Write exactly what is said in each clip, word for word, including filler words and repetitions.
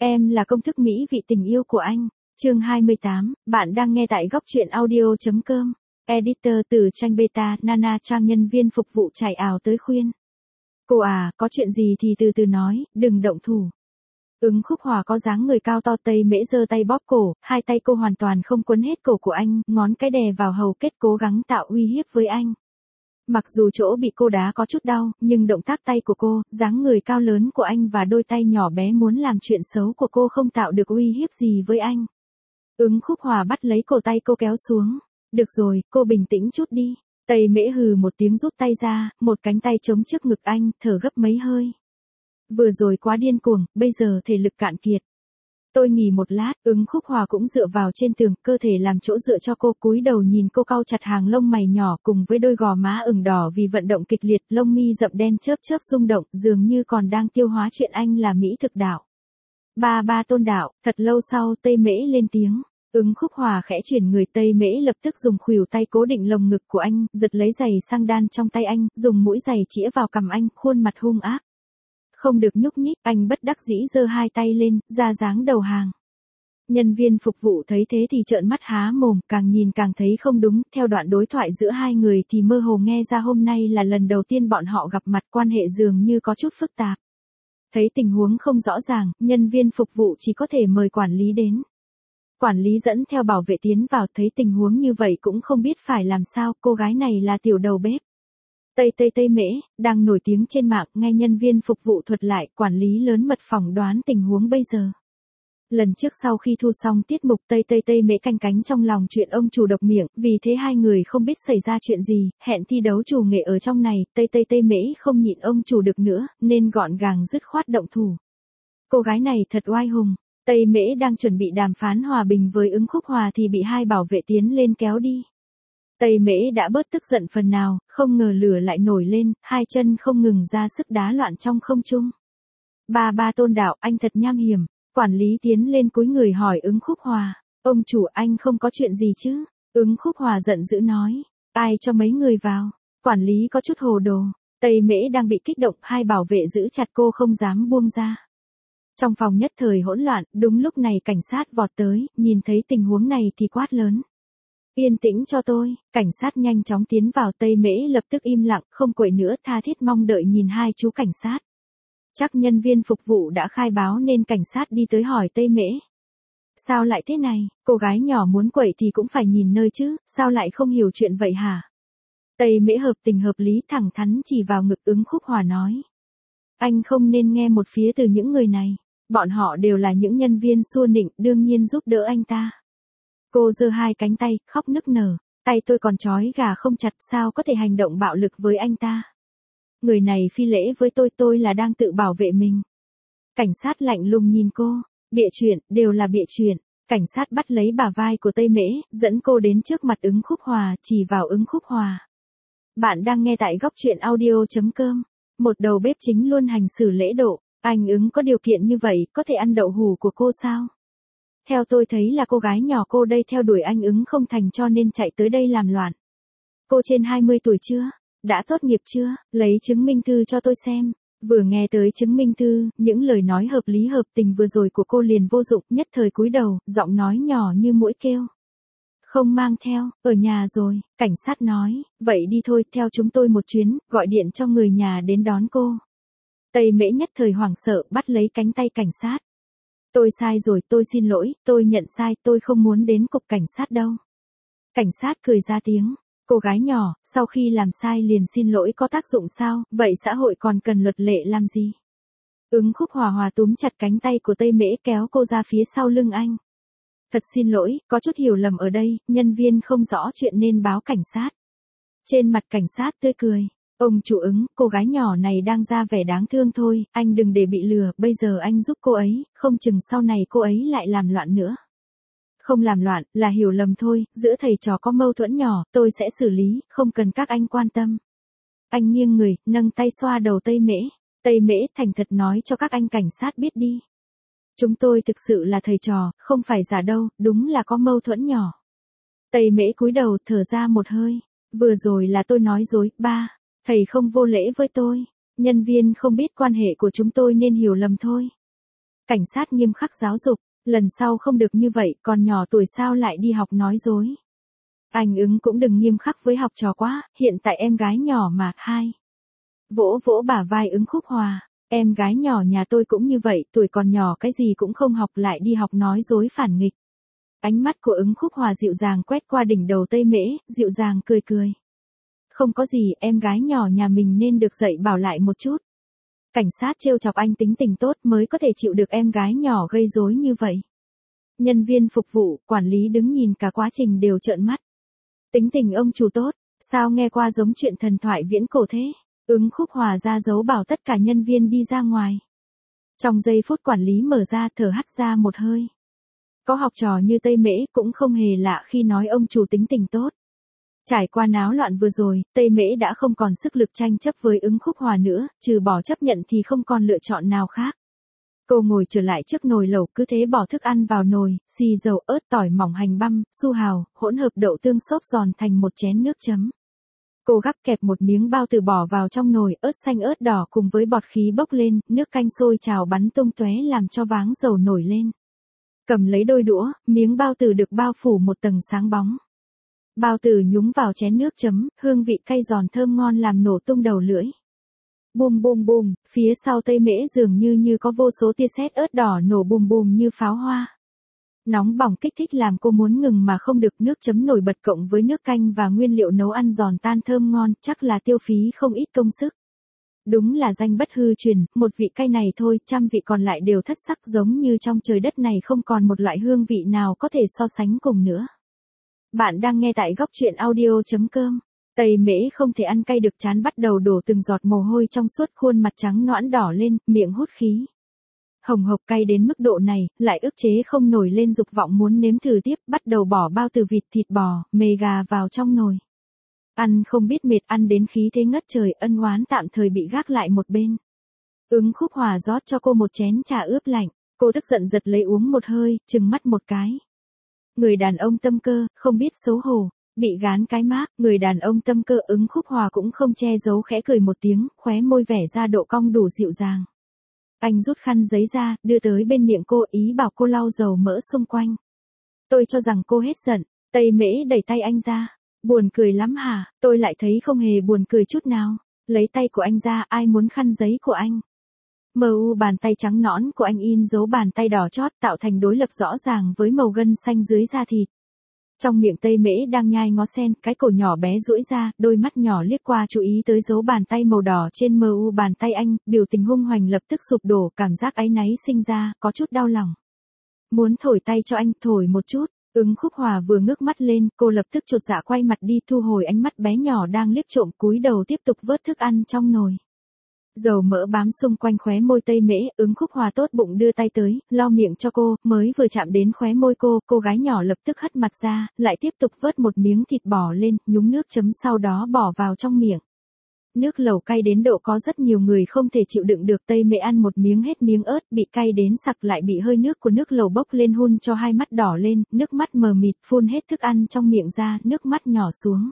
Em là công thức mỹ vị tình yêu của anh. Chương hai mươi tám, bạn đang nghe tại góc truyện audio.com. Editor từ tranh beta, Nana Trang nhân viên phục vụ chạy ảo tới khuyên. Cô à, có chuyện gì thì từ từ nói, đừng động thủ. Ứng Khúc Hòa có dáng người cao to, Tây Mễ giơ tay bóp cổ, hai tay cô hoàn toàn không quấn hết cổ của anh, ngón cái đè vào hầu kết cố gắng tạo uy hiếp với anh. Mặc dù chỗ bị cô đá có chút đau, nhưng động tác tay của cô, dáng người cao lớn của anh và đôi tay nhỏ bé muốn làm chuyện xấu của cô không tạo được uy hiếp gì với anh. Ứng Khúc Hòa bắt lấy cổ tay cô kéo xuống. Được rồi, cô bình tĩnh chút đi. Tây Mễ hừ một tiếng rút tay ra, một cánh tay chống trước ngực anh, thở gấp mấy hơi. Vừa rồi quá điên cuồng, bây giờ thể lực cạn kiệt. Tôi nghỉ một lát, Ứng Khúc Hòa cũng dựa vào trên tường, cơ thể làm chỗ dựa cho cô, cúi đầu nhìn cô cau chặt hàng lông mày nhỏ cùng với đôi gò má ửng đỏ vì vận động kịch liệt, lông mi rậm đen chớp chớp rung động, dường như còn đang tiêu hóa chuyện anh là mỹ thực đạo. Ba ba Tôn đạo, thật lâu sau Tây Mễ lên tiếng. Ứng Khúc Hòa khẽ chuyển người, Tây Mễ lập tức dùng khuỷu tay cố định lồng ngực của anh, giật lấy giày sang đan trong tay anh, dùng mũi giày chĩa vào cằm anh, khuôn mặt hung ác. Không được nhúc nhích, anh bất đắc dĩ giơ hai tay lên, ra dáng đầu hàng. Nhân viên phục vụ thấy thế thì trợn mắt há mồm, càng nhìn càng thấy không đúng, theo đoạn đối thoại giữa hai người thì mơ hồ nghe ra hôm nay là lần đầu tiên bọn họ gặp mặt, quan hệ dường như có chút phức tạp. Thấy tình huống không rõ ràng, nhân viên phục vụ chỉ có thể mời quản lý đến. Quản lý dẫn theo bảo vệ tiến vào, thấy tình huống như vậy cũng không biết phải làm sao, cô gái này là tiểu đầu bếp. Tây Tây Tây Mễ, đang nổi tiếng trên mạng, nghe nhân viên phục vụ thuật lại, quản lý lớn mật phỏng đoán tình huống bây giờ. Lần trước sau khi thu xong tiết mục, Tây Tây Tây Mễ canh cánh trong lòng chuyện ông chủ độc miệng, vì thế hai người không biết xảy ra chuyện gì, hẹn thi đấu chủ nghệ ở trong này, Tây Tây Tây Mễ không nhịn ông chủ được nữa, nên gọn gàng dứt khoát động thủ. Cô gái này thật oai hùng. Tây Mễ đang chuẩn bị đàm phán hòa bình với Ứng Khúc Hòa thì bị hai bảo vệ tiến lên kéo đi. Tây Mễ đã bớt tức giận phần nào, không ngờ lửa lại nổi lên, hai chân không ngừng ra sức đá loạn trong không trung. Ba ba Tôn đạo, anh thật nham hiểm. Quản lý tiến lên cúi người hỏi Ứng Khúc Hòa. Ông chủ, anh không có chuyện gì chứ? Ứng Khúc Hòa giận dữ nói. Ai cho mấy người vào? Quản lý có chút hồ đồ. Tây Mễ đang bị kích động, hai bảo vệ giữ chặt cô không dám buông ra. Trong phòng nhất thời hỗn loạn, đúng lúc này cảnh sát vọt tới, nhìn thấy tình huống này thì quát lớn. Yên tĩnh cho tôi, cảnh sát nhanh chóng tiến vào, Tây Mễ lập tức im lặng, không quậy nữa, tha thiết mong đợi nhìn hai chú cảnh sát. Chắc nhân viên phục vụ đã khai báo nên cảnh sát đi tới hỏi Tây Mễ. Sao lại thế này, cô gái nhỏ muốn quậy thì cũng phải nhìn nơi chứ, sao lại không hiểu chuyện vậy hả? Tây Mễ hợp tình hợp lý thẳng thắn chỉ vào ngực Ứng Khúc Hòa nói. Anh không nên nghe một phía từ những người này. Bọn họ đều là những nhân viên xua nịnh, đương nhiên giúp đỡ anh ta. Cô giơ hai cánh tay, khóc nức nở. Tay tôi còn trói gà không chặt, sao có thể hành động bạo lực với anh ta? Người này phi lễ với tôi, tôi là đang tự bảo vệ mình. Cảnh sát lạnh lùng nhìn cô. Bịa chuyện, đều là bịa chuyện. Cảnh sát bắt lấy bả vai của Tây Mễ, dẫn cô đến trước mặt Ứng Khúc Hòa, chỉ vào Ứng Khúc Hòa. Bạn đang nghe tại góc truyện audio.com. Một đầu bếp chính luôn hành xử lễ độ. Anh Ứng có điều kiện như vậy, có thể ăn đậu hủ của cô sao? Theo tôi thấy là cô gái nhỏ cô đây theo đuổi anh Ứng không thành cho nên chạy tới đây làm loạn. Cô trên hai mươi tuổi chưa? Đã tốt nghiệp chưa? Lấy chứng minh thư cho tôi xem. Vừa nghe tới chứng minh thư, những lời nói hợp lý hợp tình vừa rồi của cô liền vô dụng, nhất thời cúi đầu, giọng nói nhỏ như muỗi kêu. Không mang theo, ở nhà rồi, cảnh sát nói, vậy đi thôi, theo chúng tôi một chuyến, gọi điện cho người nhà đến đón cô. Tây Mễ nhất thời hoảng sợ, bắt lấy cánh tay cảnh sát. Tôi sai rồi, tôi xin lỗi, tôi nhận sai, tôi không muốn đến cục cảnh sát đâu. Cảnh sát cười ra tiếng. Cô gái nhỏ, sau khi làm sai liền xin lỗi có tác dụng sao, vậy xã hội còn cần luật lệ làm gì? Ứng Khúc Hòa hòa túm chặt cánh tay của Tây Mễ kéo cô ra phía sau lưng anh. Thật xin lỗi, có chút hiểu lầm ở đây, nhân viên không rõ chuyện nên báo cảnh sát. Trên mặt cảnh sát tươi cười. Ông chủ Ứng, cô gái nhỏ này đang ra vẻ đáng thương thôi, anh đừng để bị lừa, bây giờ anh giúp cô ấy, không chừng sau này cô ấy lại làm loạn nữa. Không làm loạn, là hiểu lầm thôi, giữa thầy trò có mâu thuẫn nhỏ, tôi sẽ xử lý, không cần các anh quan tâm. Anh nghiêng người, nâng tay xoa đầu Tây Mễ. Tây Mễ thành thật nói cho các anh cảnh sát biết đi. Chúng tôi thực sự là thầy trò, không phải giả đâu, đúng là có mâu thuẫn nhỏ. Tây Mễ cúi đầu, thở ra một hơi. Vừa rồi là tôi nói dối, ba. Thầy không vô lễ với tôi. Nhân viên không biết quan hệ của chúng tôi nên hiểu lầm thôi. Cảnh sát nghiêm khắc giáo dục, lần sau không được như vậy, còn nhỏ tuổi sao lại đi học nói dối. Anh Ứng cũng đừng nghiêm khắc với học trò quá, hiện tại em gái nhỏ mà, hai. Vỗ vỗ bả vai Ứng Khúc Hòa, em gái nhỏ nhà tôi cũng như vậy, tuổi còn nhỏ cái gì cũng không học lại đi học nói dối phản nghịch. Ánh mắt của Ứng Khúc Hòa dịu dàng quét qua đỉnh đầu Tây Mễ, dịu dàng cười cười. Không có gì, em gái nhỏ nhà mình nên được dạy bảo lại một chút. Cảnh sát trêu chọc anh tính tình tốt mới có thể chịu được em gái nhỏ gây rối như vậy. Nhân viên phục vụ, quản lý đứng nhìn cả quá trình đều trợn mắt. Tính tình ông chủ tốt, sao nghe qua giống chuyện thần thoại viễn cổ thế? Ứng Khúc Hòa ra dấu bảo tất cả nhân viên đi ra ngoài. Trong giây phút quản lý mở ra thở hắt ra một hơi. Có học trò như Tây Mễ cũng không hề lạ khi nói ông chủ tính tình tốt. Trải qua náo loạn vừa rồi, Tây Mễ đã không còn sức lực tranh chấp với Ứng Khúc Hòa nữa, trừ bỏ chấp nhận thì không còn lựa chọn nào khác. Cô ngồi trở lại trước nồi lẩu cứ thế bỏ thức ăn vào nồi, xì dầu ớt tỏi mỏng hành băm, su hào, hỗn hợp đậu tương xốp giòn thành một chén nước chấm. Cô gắp kẹp một miếng bao tử bỏ vào trong nồi, ớt xanh ớt đỏ cùng với bọt khí bốc lên, nước canh sôi trào bắn tung tóe làm cho váng dầu nổi lên. Cầm lấy đôi đũa, miếng bao tử được bao phủ một tầng sáng bóng. Bao tử nhúng vào chén nước chấm, hương vị cay giòn thơm ngon làm nổ tung đầu lưỡi. Bùm bùm bùm, phía sau Tây Mễ dường như như có vô số tia sét ớt đỏ nổ bùm bùm như pháo hoa. Nóng bỏng kích thích làm cô muốn ngừng mà không được, nước chấm nổi bật cộng với nước canh và nguyên liệu nấu ăn giòn tan thơm ngon, chắc là tiêu phí không ít công sức. Đúng là danh bất hư truyền, một vị cay này thôi, trăm vị còn lại đều thất sắc giống như trong trời đất này không còn một loại hương vị nào có thể so sánh cùng nữa. Bạn đang nghe tại góc truyện audio.com. Tây Mễ không thể ăn cay được chán bắt đầu đổ từng giọt mồ hôi trong suốt, khuôn mặt trắng nõn đỏ lên, miệng hút khí. Hồng hộc cay đến mức độ này, lại ức chế không nổi lên dục vọng muốn nếm thử tiếp, bắt đầu bỏ bao từ vịt thịt bò, mề gà vào trong nồi. Ăn không biết mệt, ăn đến khí thế ngất trời, ân oán tạm thời bị gác lại một bên. Ứng Khúc Hòa rót cho cô một chén trà ướp lạnh, cô tức giận giật lấy uống một hơi, trừng mắt một cái. Người đàn ông tâm cơ, không biết xấu hổ, bị gán cái mác, người đàn ông tâm cơ. Ứng Khúc Hòa cũng không che giấu khẽ cười một tiếng, khóe môi vẻ ra độ cong đủ dịu dàng. Anh rút khăn giấy ra, đưa tới bên miệng cô, ý bảo cô lau dầu mỡ xung quanh. Tôi cho rằng cô hết giận, Tây Mễ đẩy tay anh ra. Buồn cười lắm hả? Tôi lại thấy không hề buồn cười chút nào. Lấy tay của anh ra, ai muốn khăn giấy của anh? Mờ u bàn tay trắng nõn của anh in dấu bàn tay đỏ chót tạo thành đối lập rõ ràng với màu gân xanh dưới da thịt. Trong miệng Tây Mễ đang nhai ngó sen, cái cổ nhỏ bé duỗi ra, đôi mắt nhỏ liếc qua chú ý tới dấu bàn tay màu đỏ trên mờ u bàn tay anh, biểu tình hung hoành lập tức sụp đổ, cảm giác áy náy sinh ra, có chút đau lòng. Muốn thổi tay cho anh, thổi một chút. Ứng Khúc Hòa vừa ngước mắt lên, cô lập tức chột dạ quay mặt đi, thu hồi ánh mắt bé nhỏ đang liếc trộm, cúi đầu tiếp tục vớt thức ăn trong nồi. Dầu mỡ bám xung quanh khóe môi Tây Mễ, Ứng Khúc Hòa tốt bụng đưa tay tới, lau miệng cho cô, mới vừa chạm đến khóe môi cô, cô gái nhỏ lập tức hất mặt ra, lại tiếp tục vớt một miếng thịt bò lên, nhúng nước chấm sau đó bỏ vào trong miệng. Nước lẩu cay đến độ có rất nhiều người không thể chịu đựng được. Tây Mễ ăn một miếng hết miếng ớt, bị cay đến sặc, lại bị hơi nước của nước lẩu bốc lên hun cho hai mắt đỏ lên, nước mắt mờ mịt, phun hết thức ăn trong miệng ra, nước mắt nhỏ xuống.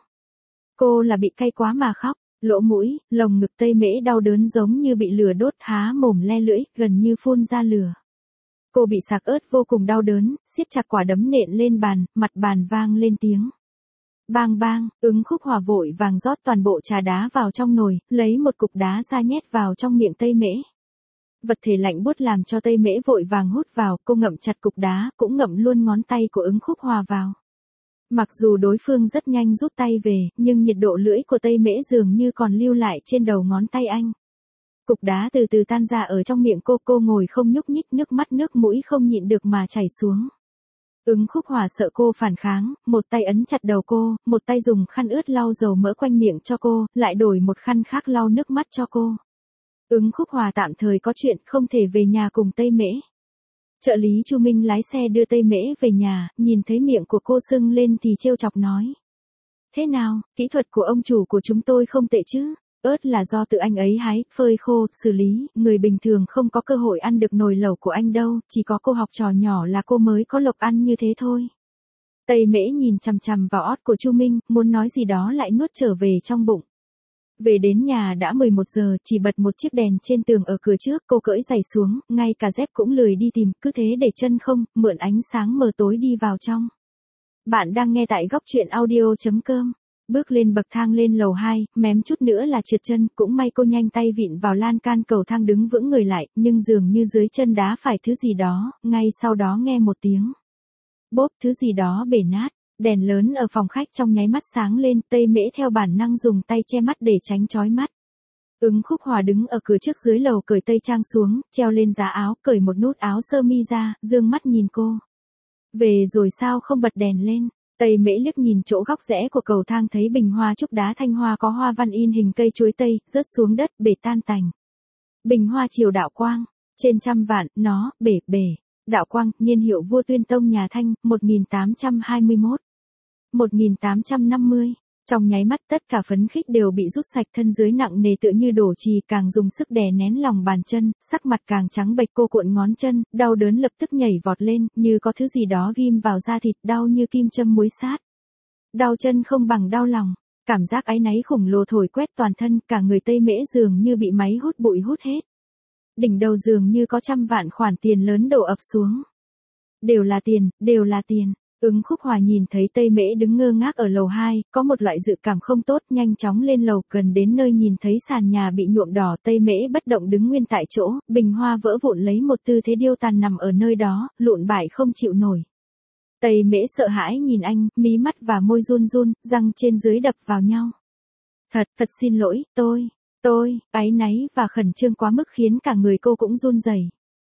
Cô là bị cay quá mà khóc. Lỗ mũi, lồng ngực Tây Mễ đau đớn giống như bị lửa đốt, há mồm le lưỡi, gần như phun ra lửa. Cô bị sặc ớt vô cùng đau đớn, siết chặt quả đấm nện lên bàn, mặt bàn vang lên tiếng. Bang bang, Ứng Khúc Hòa vội vàng rót toàn bộ trà đá vào trong nồi, lấy một cục đá ra nhét vào trong miệng Tây Mễ. Vật thể lạnh buốt làm cho Tây Mễ vội vàng hút vào, cô ngậm chặt cục đá, cũng ngậm luôn ngón tay của Ứng Khúc Hòa vào. Mặc dù đối phương rất nhanh rút tay về, nhưng nhiệt độ lưỡi của Tây Mễ dường như còn lưu lại trên đầu ngón tay anh. Cục đá từ từ tan ra ở trong miệng cô, cô ngồi không nhúc nhích, nước mắt nước mũi không nhịn được mà chảy xuống. Ứng Khúc Hòa sợ cô phản kháng, một tay ấn chặt đầu cô, một tay dùng khăn ướt lau dầu mỡ quanh miệng cho cô, lại đổi một khăn khác lau nước mắt cho cô. Ứng Khúc Hòa tạm thời có chuyện không thể về nhà cùng Tây Mễ. Trợ lý Chu Minh lái xe đưa Tây Mễ về nhà, nhìn thấy miệng của cô sưng lên thì trêu chọc nói. Thế nào, kỹ thuật của ông chủ của chúng tôi không tệ chứ? Ớt là do tự anh ấy hái, phơi khô, xử lý, người bình thường không có cơ hội ăn được nồi lẩu của anh đâu, chỉ có cô học trò nhỏ là cô mới có lộc ăn như thế thôi. Tây Mễ nhìn chằm chằm vào ót của Chu Minh, muốn nói gì đó lại nuốt trở về trong bụng. Về đến nhà đã mười một giờ, chỉ bật một chiếc đèn trên tường ở cửa trước, cô cởi giày xuống, ngay cả dép cũng lười đi tìm, cứ thế để chân không, mượn ánh sáng mờ tối đi vào trong. Bạn đang nghe tại góc truyện audio.com. Bước lên bậc thang lên lầu hai, mém chút nữa là trượt chân, cũng may cô nhanh tay vịn vào lan can cầu thang đứng vững người lại, nhưng dường như dưới chân đá phải thứ gì đó, ngay sau đó nghe một tiếng. Bốp, thứ gì đó bể nát. Đèn lớn ở phòng khách trong nháy mắt sáng lên, Tây Mễ theo bản năng dùng tay che mắt để tránh chói mắt. Ứng Khúc Hòa đứng ở cửa trước dưới lầu cởi tây trang xuống, treo lên giá áo, cởi một nút áo sơ mi ra, dương mắt nhìn cô. Về rồi sao không bật đèn lên? Tây Mễ liếc nhìn chỗ góc rẽ của cầu thang thấy bình hoa trúc đá thanh hoa có hoa văn in hình cây chuối tây, rớt xuống đất, bể tan tành. Bình hoa triều đạo quang, trên trăm vạn, nó, bể, bể. Đạo quang, niên hiệu vua Tuyên Tông nhà Thanh, một nghìn tám trăm hai mươi mốt. một nghìn tám trăm năm mươi. Trong nháy mắt tất cả phấn khích đều bị rút sạch, thân dưới nặng nề tựa như đổ chì, càng dùng sức đè nén lòng bàn chân, sắc mặt càng trắng bệch, cô cuộn ngón chân, đau đớn lập tức nhảy vọt lên, như có thứ gì đó ghim vào da thịt, đau như kim châm muối sát. Đau chân không bằng đau lòng, cảm giác áy náy khủng lồ thổi quét toàn thân, cả người Tây Mễ dường như bị máy hút bụi hút hết. Đỉnh đầu dường như có trăm vạn khoản tiền lớn đổ ập xuống. Đều là tiền, đều là tiền. Ứng Khúc Hòa nhìn thấy Tây Mễ đứng ngơ ngác ở lầu hai, có một loại dự cảm không tốt, nhanh chóng lên lầu, gần đến nơi nhìn thấy sàn nhà bị nhuộm đỏ, Tây Mễ bất động đứng nguyên tại chỗ, bình hoa vỡ vụn lấy một tư thế điêu tàn nằm ở nơi đó, lụn bại không chịu nổi. Tây Mễ sợ hãi nhìn anh, mí mắt và môi run run, răng trên dưới đập vào nhau. Thật, thật xin lỗi, tôi, tôi, áy náy và khẩn trương quá mức khiến cả người cô cũng run rẩy.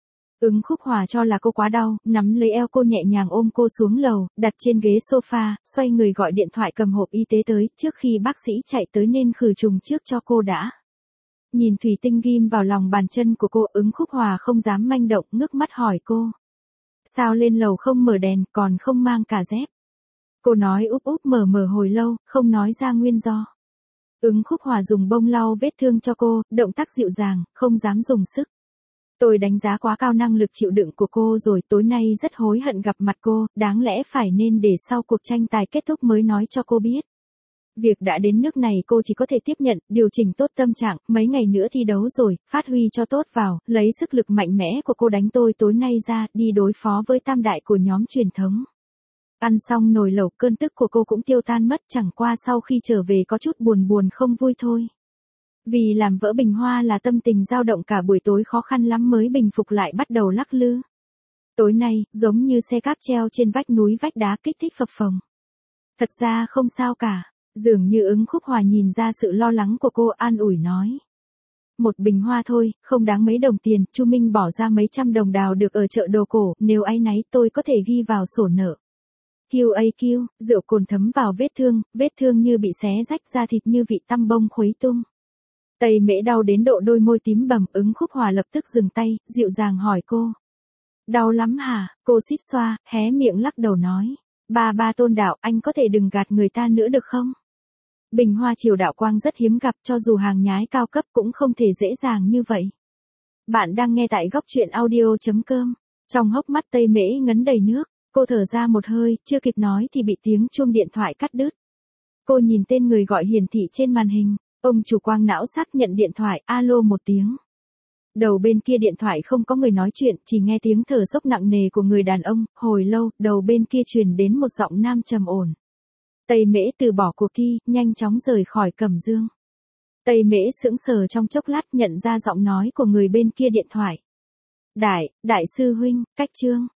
Ứng Khúc Hòa cho là cô quá đau, nắm lấy eo cô nhẹ nhàng ôm cô xuống lầu, đặt trên ghế sofa, xoay người gọi điện thoại cầm hộp y tế tới, trước khi bác sĩ chạy tới nên khử trùng trước cho cô đã. Nhìn thủy tinh ghim vào lòng bàn chân của cô, Ứng Khúc Hòa không dám manh động, ngước mắt hỏi cô. Sao lên lầu không mở đèn, còn không mang cả dép? Cô nói úp úp mở mở hồi lâu, không nói ra nguyên do. Ứng Khúc Hòa dùng bông lau vết thương cho cô, động tác dịu dàng, không dám dùng sức. Tôi đánh giá quá cao năng lực chịu đựng của cô rồi, tối nay rất hối hận gặp mặt cô, đáng lẽ phải nên để sau cuộc tranh tài kết thúc mới nói cho cô biết. Việc đã đến nước này cô chỉ có thể tiếp nhận, điều chỉnh tốt tâm trạng, mấy ngày nữa thi đấu rồi, phát huy cho tốt vào, lấy sức lực mạnh mẽ của cô đánh tôi tối nay ra, đi đối phó với tam đại của nhóm truyền thống. Ăn xong nồi lẩu, cơn tức của cô cũng tiêu tan mất, chẳng qua sau khi trở về có chút buồn buồn không vui thôi. Vì làm vỡ bình hoa là tâm tình dao động cả buổi tối khó khăn lắm mới bình phục lại, bắt đầu lắc lư. Tối nay, giống như xe cáp treo trên vách núi vách đá kích thích phập phồng. Thật ra không sao cả, dường như Ứng Khúc Hòa nhìn ra sự lo lắng của cô, an ủi nói. Một bình hoa thôi, không đáng mấy đồng tiền, Chu Minh bỏ ra mấy trăm đồng đào được ở chợ đồ cổ, nếu áy náy tôi có thể ghi vào sổ nợ. Q A Q, rượu cồn thấm vào vết thương, vết thương như bị xé rách, da thịt như vị tăm bông khuấy tung. Tây Mễ đau đến độ đôi môi tím bầm, Ứng Khúc Hòa lập tức dừng tay, dịu dàng hỏi cô. Đau lắm hả? Cô xít xoa, hé miệng lắc đầu nói. Ba ba Tôn Đạo, anh có thể đừng gạt người ta nữa được không? Bình hoa triều đạo quang rất hiếm gặp, cho dù hàng nhái cao cấp cũng không thể dễ dàng như vậy. Bạn đang nghe tại góc truyện audio.com. Trong hốc mắt Tây Mễ ngấn đầy nước, cô thở ra một hơi, chưa kịp nói thì bị tiếng chuông điện thoại cắt đứt. Cô nhìn tên người gọi hiển thị trên màn hình. Ông chủ Quang não xác nhận điện thoại, alo một tiếng. Đầu bên kia điện thoại không có người nói chuyện, chỉ nghe tiếng thở dốc nặng nề của người đàn ông, hồi lâu, đầu bên kia truyền đến một giọng nam trầm ổn. Tây Mễ từ bỏ cuộc thi, nhanh chóng rời khỏi Cẩm Dương. Tây Mễ sững sờ trong chốc lát, nhận ra giọng nói của người bên kia điện thoại. Đại, đại sư huynh, cách Trương.